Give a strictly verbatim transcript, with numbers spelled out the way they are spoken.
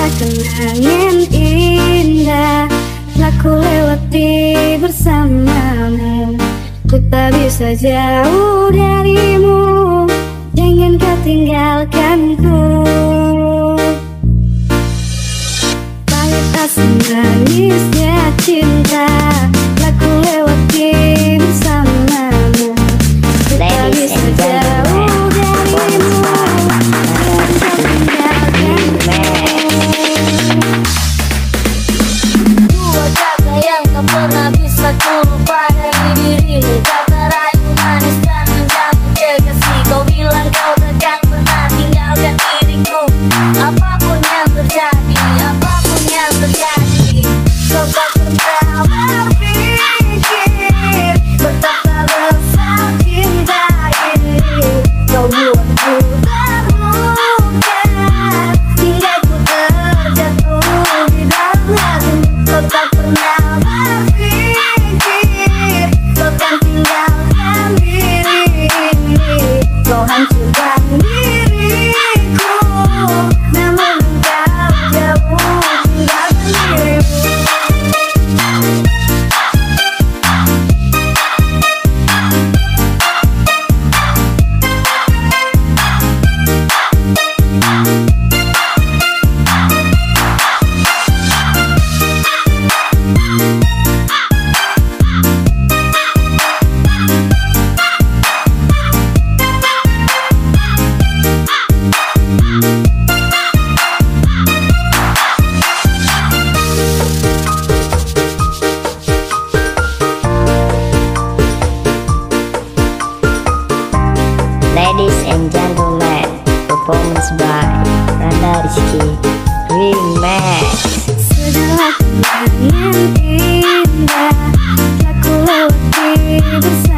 Segala kenangan indah telah ku lewati bersamamu. Ku tak bisa jauh darimu, jangan kau tinggalkanku. Pahit asam manisnya cinta telah ku lewati bersamamu. Ku tak bisa jauh darimu, dua kata yang tak pernah bisa ku lupa dari dirimu. Kata rayu manis dan menjadi kekasih. Kau bilang kau takkan pernah tinggalkan diriku. Apapun yang terjadi, apapun yang terjadi, kau tak pernah berpikir betapa besar cinta ini. Kau buatku terluka hingga ku terjatuh di dalam hati. Kau tak pernah berpikir kau kan tinggalkan diri ini. Kau hancurkan diriku, namun kau jauh tinggalkan dirimu. Ladies and gentlemen, performance by Randa Rizky Remix. Segala kenangan indah telah ku lewati bersamamu.